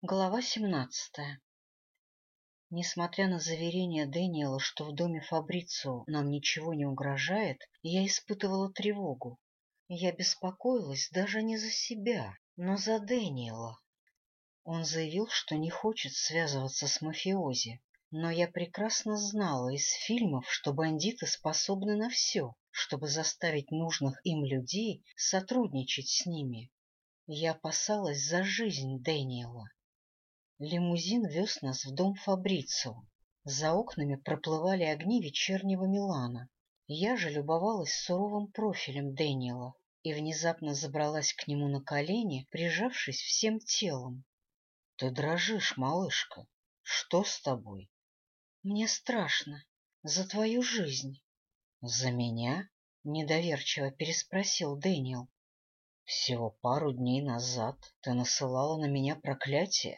Глава 17. Несмотря на заверение Дэниела, что в доме Фабрицио нам ничего не угрожает, я испытывала тревогу. Я беспокоилась даже не за себя, но за Дэниела. Он заявил, что не хочет связываться с мафиози, но я прекрасно знала из фильмов, что бандиты способны на все, чтобы заставить нужных им людей сотрудничать с ними. Я опасалась за жизнь Дэниела. Лимузин вез нас в дом Фабрицио. За окнами проплывали огни вечернего Милана. Я же любовалась суровым профилем Дэниела и внезапно забралась к нему на колени, прижавшись всем телом. — Ты дрожишь, малышка. Что с тобой? — Мне страшно. За твою жизнь. — За меня? — недоверчиво переспросил Дэниел. — Всего пару дней назад ты насылала на меня проклятие.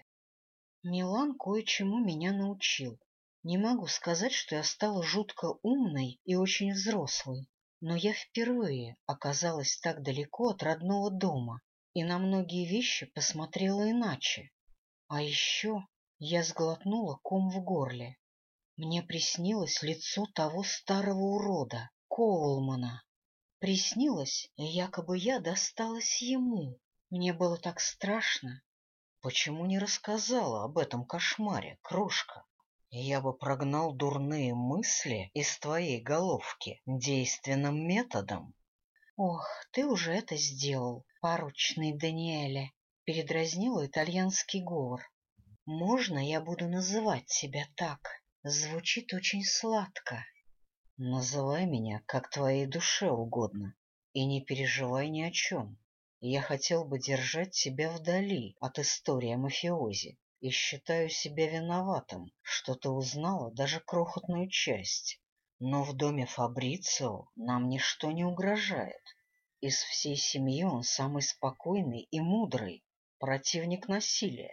Милан кое-чему меня научил. Не могу сказать, что я стала жутко умной и очень взрослой, но я впервые оказалась так далеко от родного дома и на многие вещи посмотрела иначе. А еще я сглотнула ком в горле. Мне приснилось лицо того старого урода, Коулмана. Приснилось, якобы я досталась ему. Мне было так страшно. Почему не рассказала об этом кошмаре, крошка? Я бы прогнал дурные мысли из твоей головки действенным методом. — Ох, ты уже это сделал, поручный Даниэле, — передразнил итальянский говор. — Можно я буду называть тебя так? Звучит очень сладко. — Называй меня, как твоей душе угодно, и не переживай ни о чем. Я хотел бы держать тебя вдали от истории о мафиози и считаю себя виноватым, что ты узнала даже крохотную часть. Но в доме Фабрицио нам ничто не угрожает. Из всей семьи он самый спокойный и мудрый, противник насилия.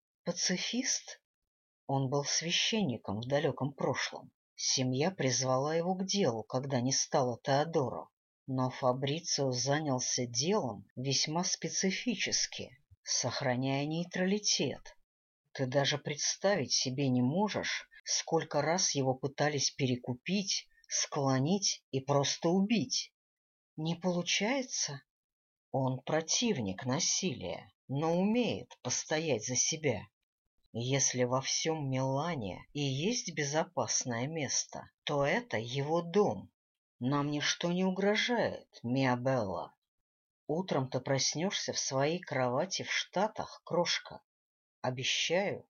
Пацифист? Он был священником в далеком прошлом. Семья призвала его к делу, когда не стало Теодоро. Но Фабрицио занялся делом весьма специфически, сохраняя нейтралитет. Ты даже представить себе не можешь, сколько раз его пытались перекупить, склонить и просто убить. Не получается? Он противник насилия, но умеет постоять за себя. Если во всем Милане и есть безопасное место, то это его дом. Нам ничто не угрожает, Миабелла. Утром ты проснешься в своей кровати в Штатах, крошка. Обещаю.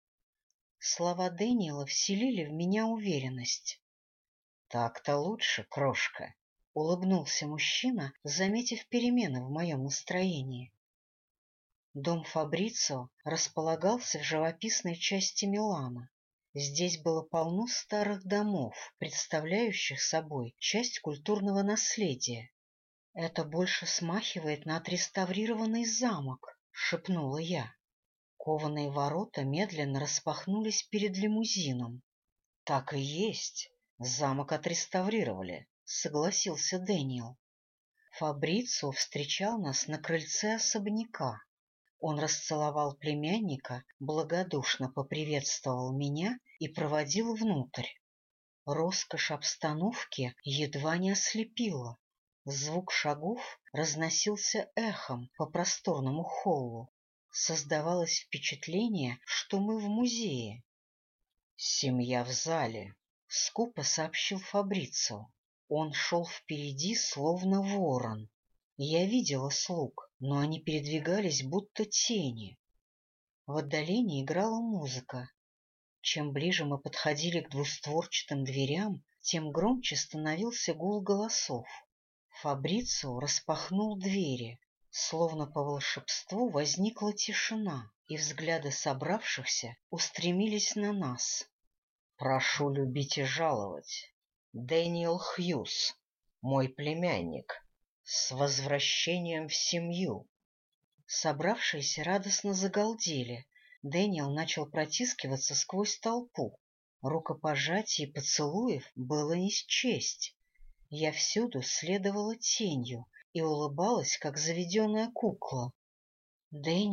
Слова Дэниела вселили в меня уверенность. Так-то лучше, крошка, — улыбнулся мужчина, заметив перемены в моем настроении. Дом Фабрицио располагался в живописной части Милана. Здесь было полно старых домов, представляющих собой часть культурного наследия. — Это больше смахивает на отреставрированный замок, — шепнула я. Кованые ворота медленно распахнулись перед лимузином. — Так и есть. Замок отреставрировали, — согласился Дэниел. Фабрицио встречал нас на крыльце особняка. Он расцеловал племянника, благодушно поприветствовал меня и проводил внутрь. Роскошь обстановки едва не ослепила. Звук шагов разносился эхом по просторному холлу. Создавалось впечатление, что мы в музее. — Семья в зале, — скупо сообщил Фабрицио. Он шел впереди, словно ворон. Я видела слуг, но они передвигались, будто тени. В отдалении играла музыка. Чем ближе мы подходили к двустворчатым дверям, тем громче становился гул голосов. Фабрицио распахнул двери. Словно по волшебству возникла тишина, и взгляды собравшихся устремились на нас. — Прошу любить и жаловать. Дэниел Хьюз, мой племянник. С возвращением в семью! Собравшиеся радостно загалдели. Дэниел начал протискиваться сквозь толпу. Рукопожатий и поцелуев было не счесть. Я всюду следовала тенью и улыбалась, как заведенная кукла. — Дэниел,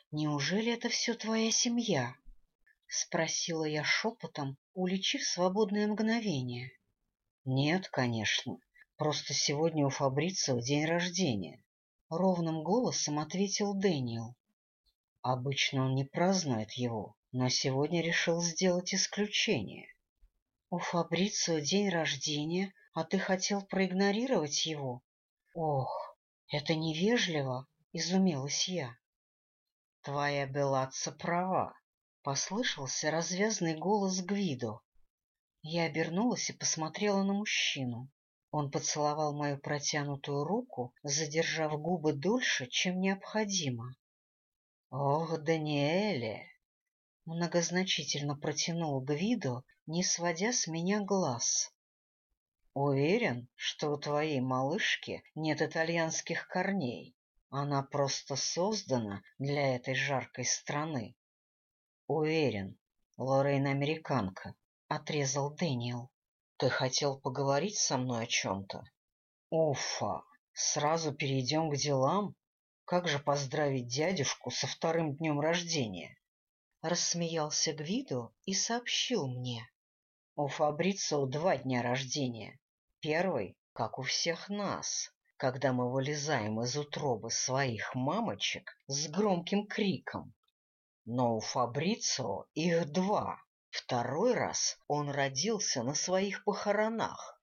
неужели это все твоя семья? — спросила я шепотом, уличив свободное мгновение. — Нет, конечно. Просто сегодня у Фабрицио день рождения. Ровным голосом ответил Дэниел. Обычно он не празднует его, но сегодня решил сделать исключение. — У Фабрицио день рождения, а ты хотел проигнорировать его? — Ох, это невежливо, — изумилась я. — Твоя Беллаца права, — послышался развязный голос Гвидо. Я обернулась и посмотрела на мужчину. Он поцеловал мою протянутую руку, задержав губы дольше, чем необходимо. — Ох, Даниэле! — многозначительно протянул Гвидо, не сводя с меня глаз. — Уверен, что у твоей малышки нет итальянских корней. Она просто создана для этой жаркой страны. — Уверен, Лоррейн американка, — отрезал Дэниел. — Ты хотел поговорить со мной о чем-то? — Уфа! Сразу перейдем к делам? Как же поздравить дядюшку со вторым днем рождения? Рассмеялся Гвидо и сообщил мне. У Фабрицио 2 дня рождения. Первый, как у всех нас, когда мы вылезаем из утробы своих мамочек с громким криком. Но у Фабрицио их 2. Второй раз он родился на своих похоронах.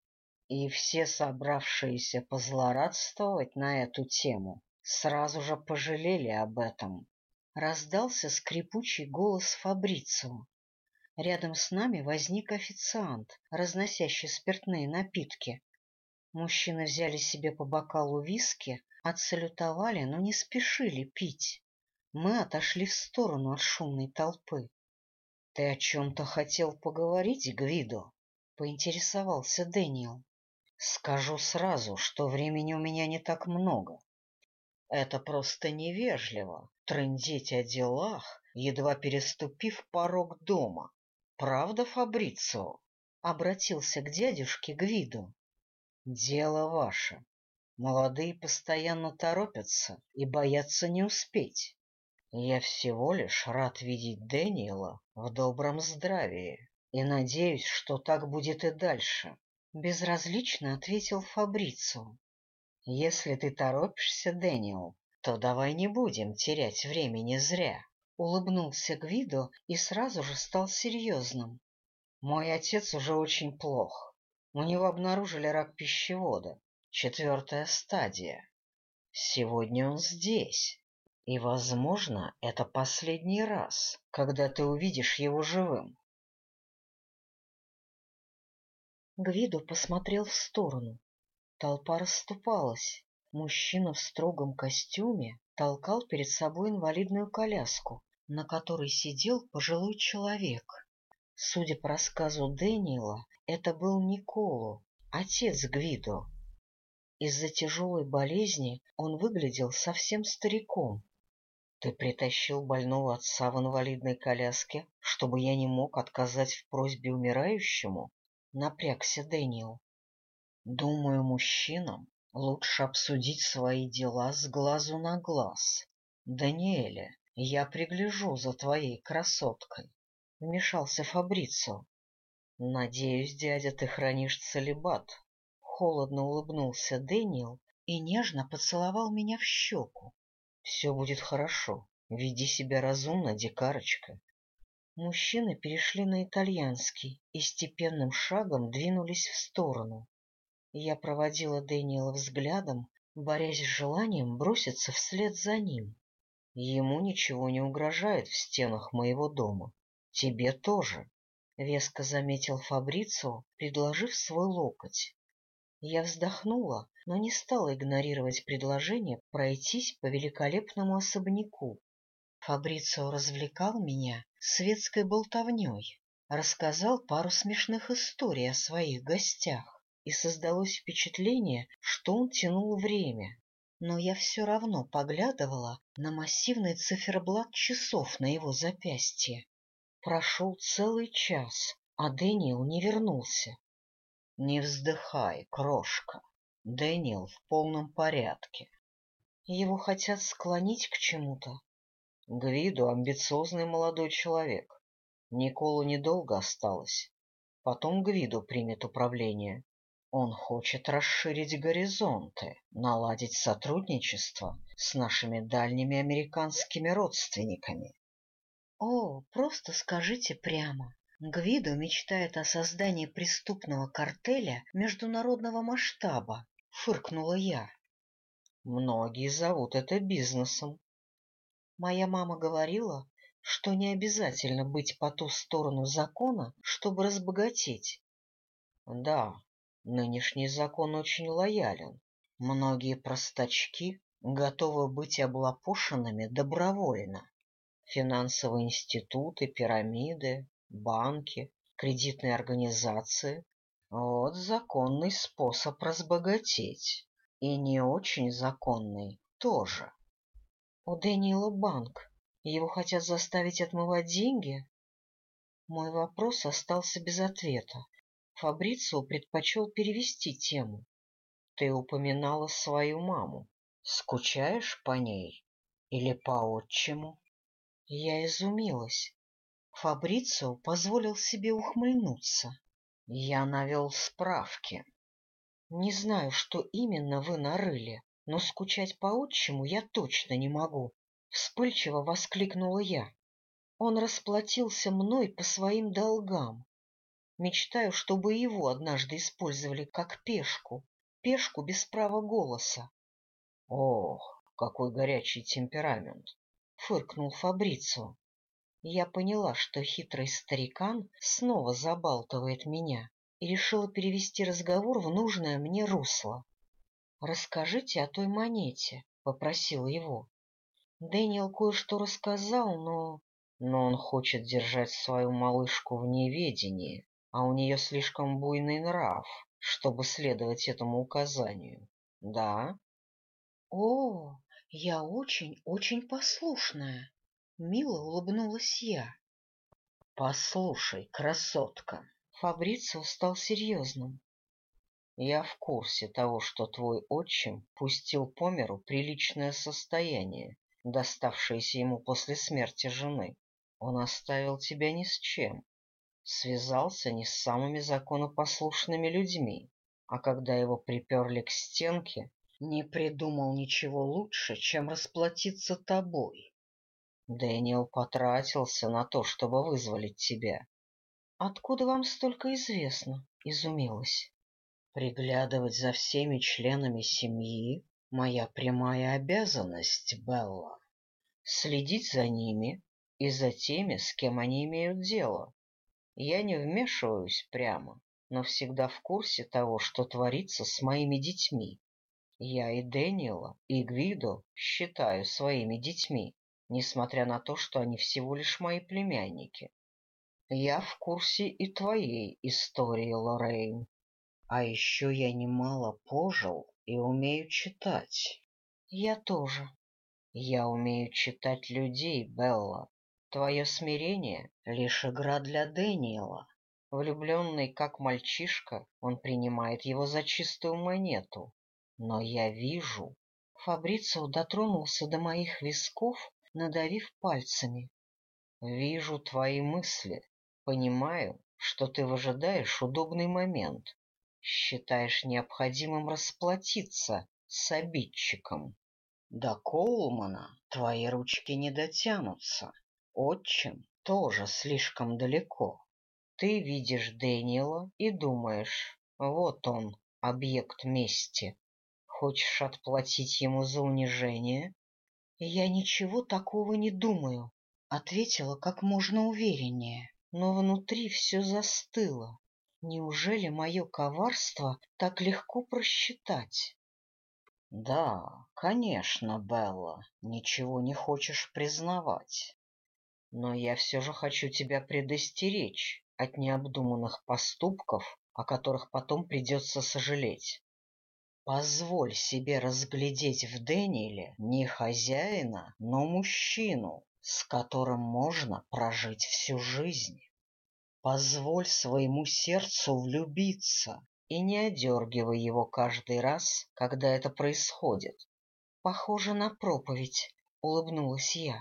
И все собравшиеся позлорадствовать на эту тему сразу же пожалели об этом. Раздался скрипучий голос Фабрицио. Рядом с нами возник официант, разносящий спиртные напитки. Мужчины взяли себе по бокалу виски, отсалютовали, но не спешили пить. Мы отошли в сторону от шумной толпы. — Ты о чем-то хотел поговорить, Гвидо? — поинтересовался Дэниел. — Скажу сразу, что времени у меня не так много. Это просто невежливо — трындеть о делах, едва переступив порог дома. Правда, Фабрицио? — обратился к дядюшке Гвидо. — Дело ваше. Молодые постоянно торопятся и боятся не успеть. Я всего лишь рад видеть Дэниела в добром здравии и надеюсь, что так будет и дальше. Безразлично ответил Фабрицио. — Если ты торопишься, Дэниел, то давай не будем терять времени зря. Улыбнулся Гвидо и сразу же стал серьезным. Мой отец уже очень плох. У него обнаружили рак пищевода, 4-я стадия. Сегодня он здесь. И, возможно, это последний раз, когда ты увидишь его живым. Гвидо посмотрел в сторону. Толпа расступалась. Мужчина в строгом костюме толкал перед собой инвалидную коляску, на которой сидел пожилой человек. Судя по рассказу Дэниела, это был Николо, отец Гвидо. Из-за тяжелой болезни он выглядел совсем стариком. — Ты притащил больного отца в инвалидной коляске, чтобы я не мог отказать в просьбе умирающему? — напрягся Дэниел. — Думаю, мужчинам лучше обсудить свои дела с глазу на глаз. — Даниэле, я пригляжу за твоей красоткой, — вмешался Фабрицио. — Надеюсь, дядя, ты хранишь целибат. Холодно улыбнулся Дэниел и нежно поцеловал меня в щеку. — Все будет хорошо. Веди себя разумно, дикарочка. Мужчины перешли на итальянский и степенным шагом двинулись в сторону. Я проводила Дэниела взглядом, борясь с желанием броситься вслед за ним. Ему ничего не угрожает в стенах моего дома. Тебе тоже, — веско заметил Фабрицио, предложив свой локоть. Я вздохнула, но не стала игнорировать предложение пройтись по великолепному особняку. Фабрицио развлекал меня светской болтовней, рассказал пару смешных историй о своих гостях, и создалось впечатление, что он тянул время. Но я все равно поглядывала на массивный циферблат часов на его запястье. Прошел целый час, а Дэниел не вернулся. — Не вздыхай, крошка. Дэниел в полном порядке. Его хотят склонить к чему-то. Гвидо — амбициозный молодой человек. Николу недолго осталось. Потом Гвидо примет управление. Он хочет расширить горизонты, наладить сотрудничество с нашими дальними американскими родственниками. О, просто скажите прямо. Гвидо мечтает о создании преступного картеля международного масштаба, фыркнула я. Многие зовут это бизнесом. Моя мама говорила, что не обязательно быть по ту сторону закона, чтобы разбогатеть. Да, нынешний закон очень лоялен. Многие простачки готовы быть облапошенными добровольно. Финансовые институты, пирамиды, банки, кредитные организации — вот законный способ разбогатеть. И не очень законный тоже. У Дэниела банк. Его хотят заставить отмывать деньги? Мой вопрос остался без ответа. Фабрицио предпочел перевести тему. Ты упоминала свою маму. Скучаешь по ней? Или по отчиму? Я изумилась. Фабрицио позволил себе ухмыльнуться. Я навел справки. Не знаю, что именно вы нарыли, но скучать по отчиму я точно не могу. Вспыльчиво воскликнула я. Он расплатился мной по своим долгам. Мечтаю, чтобы его однажды использовали как пешку, пешку без права голоса. — Ох, какой горячий темперамент! — фыркнул Фабрицио. Я поняла, что хитрый старикан снова забалтывает меня, и решила перевести разговор в нужное мне русло. — Расскажите о той монете, — попросила его. Дэниел кое-что рассказал, Но он хочет держать свою малышку в неведении, а у нее слишком буйный нрав, чтобы следовать этому указанию. Да? О, я очень-очень послушная. Мило улыбнулась я. Послушай, красотка. Фабрицио стал серьезным. Я в курсе того, что твой отчим пустил по миру приличное состояние, доставшееся ему после смерти жены. Он оставил тебя ни с чем, связался не с самыми законопослушными людьми, а когда его приперли к стенке, не придумал ничего лучше, чем расплатиться тобой. Дэниел потратился на то, чтобы вызволить тебя. — Откуда вам столько известно? — изумилась. Приглядывать за всеми членами семьи — моя прямая обязанность, Белла. Следить за ними и за теми, с кем они имеют дело. Я не вмешиваюсь прямо, но всегда в курсе того, что творится с моими детьми. Я и Дэниела, и Гвидо считаю своими детьми, несмотря на то, что они всего лишь мои племянники. Я в курсе и твоей истории, Лоррейн. А еще я немало пожил и умею читать. Я тоже. Я умею читать людей, Белла. Твое смирение — лишь игра для Дэниела. Влюбленный как мальчишка, он принимает его за чистую монету. Но я вижу... Фабрицио дотронулся до моих висков, надавив пальцами. Вижу твои мысли. Понимаю, что ты выжидаешь удобный момент. Считаешь необходимым расплатиться с обидчиком. До Коулмана твои ручки не дотянутся. Отчим тоже слишком далеко. Ты видишь Дэниела и думаешь, вот он, объект мести. Хочешь отплатить ему за унижение? Я ничего такого не думаю, ответила как можно увереннее, но внутри все застыло. Неужели мое коварство так легко просчитать? — Да, конечно, Белла, ничего не хочешь признавать. Но я все же хочу тебя предостеречь от необдуманных поступков, о которых потом придется сожалеть. Позволь себе разглядеть в Дэниеле не хозяина, но мужчину, с которым можно прожить всю жизнь. Позволь своему сердцу влюбиться и не одергивай его каждый раз, когда это происходит. Похоже на проповедь, улыбнулась я.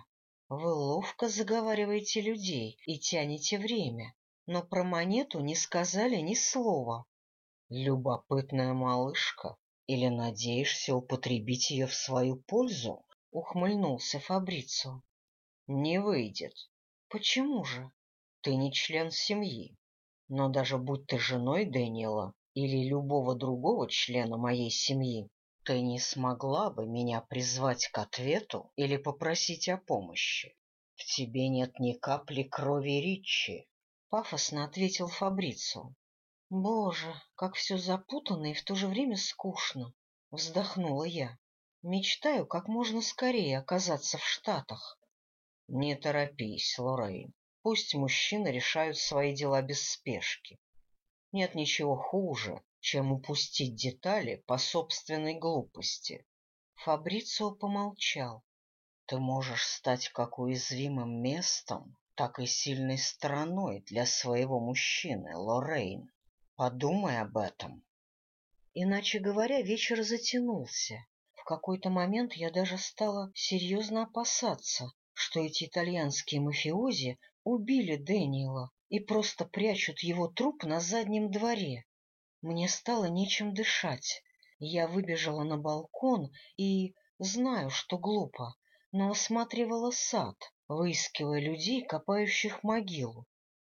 Вы ловко заговариваете людей и тянете время, но про монету не сказали ни слова. Любопытная малышка. Или надеешься употребить ее в свою пользу? Ухмыльнулся Фабрицио. Не выйдет. Почему же? Ты не член семьи. Но даже будь ты женой Дэниела или любого другого члена моей семьи, ты не смогла бы меня призвать к ответу или попросить о помощи. В тебе нет ни капли крови Ричи, — пафосно ответил Фабрицио. Боже, как все запутанно и в то же время скучно, — вздохнула я. Мечтаю как можно скорее оказаться в Штатах. Не торопись, Лоррейн. Пусть мужчины решают свои дела без спешки. Нет ничего хуже, чем упустить детали по собственной глупости. Фабрицио помолчал. Ты можешь стать как уязвимым местом, так и сильной стороной для своего мужчины, Лоррейн. Подумай об этом. Иначе говоря, вечер затянулся. В какой-то момент я даже стала серьезно опасаться, что эти итальянские мафиози убили Дэниела и просто прячут его труп на заднем дворе. Мне стало нечем дышать. Я выбежала на балкон и, знаю, что глупо, но осматривала сад, выискивая людей, копающих могилу.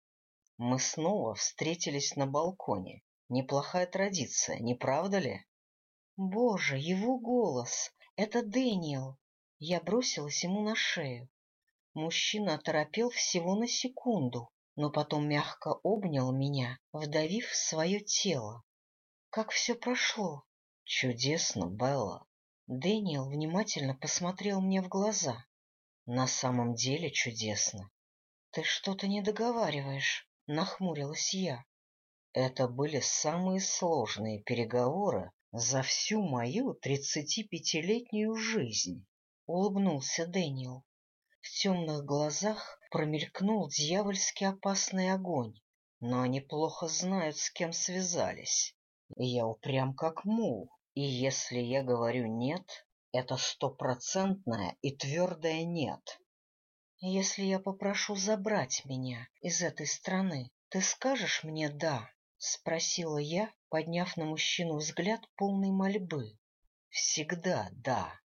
Мы снова встретились на балконе. Неплохая традиция, не правда ли? Боже, его голос! Это Дэниел! Я бросилась ему на шею. Мужчина оторопел всего на секунду, но потом мягко обнял меня, вдавив в свое тело. Как все прошло? Чудесно, Белла. Дэниел внимательно посмотрел мне в глаза. На самом деле чудесно. Ты что-то не договариваешь, нахмурилась я. Это были самые сложные переговоры за всю мою 35-летнюю жизнь, — улыбнулся Дэниел. В темных глазах промелькнул дьявольски опасный огонь. но они плохо знают, с кем связались. Я упрям как мул, и если я говорю «нет», это стопроцентное и твердое «нет». Если я попрошу забрать меня из этой страны, ты скажешь мне «да»? — спросила я, подняв на мужчину взгляд полный мольбы. Всегда «да».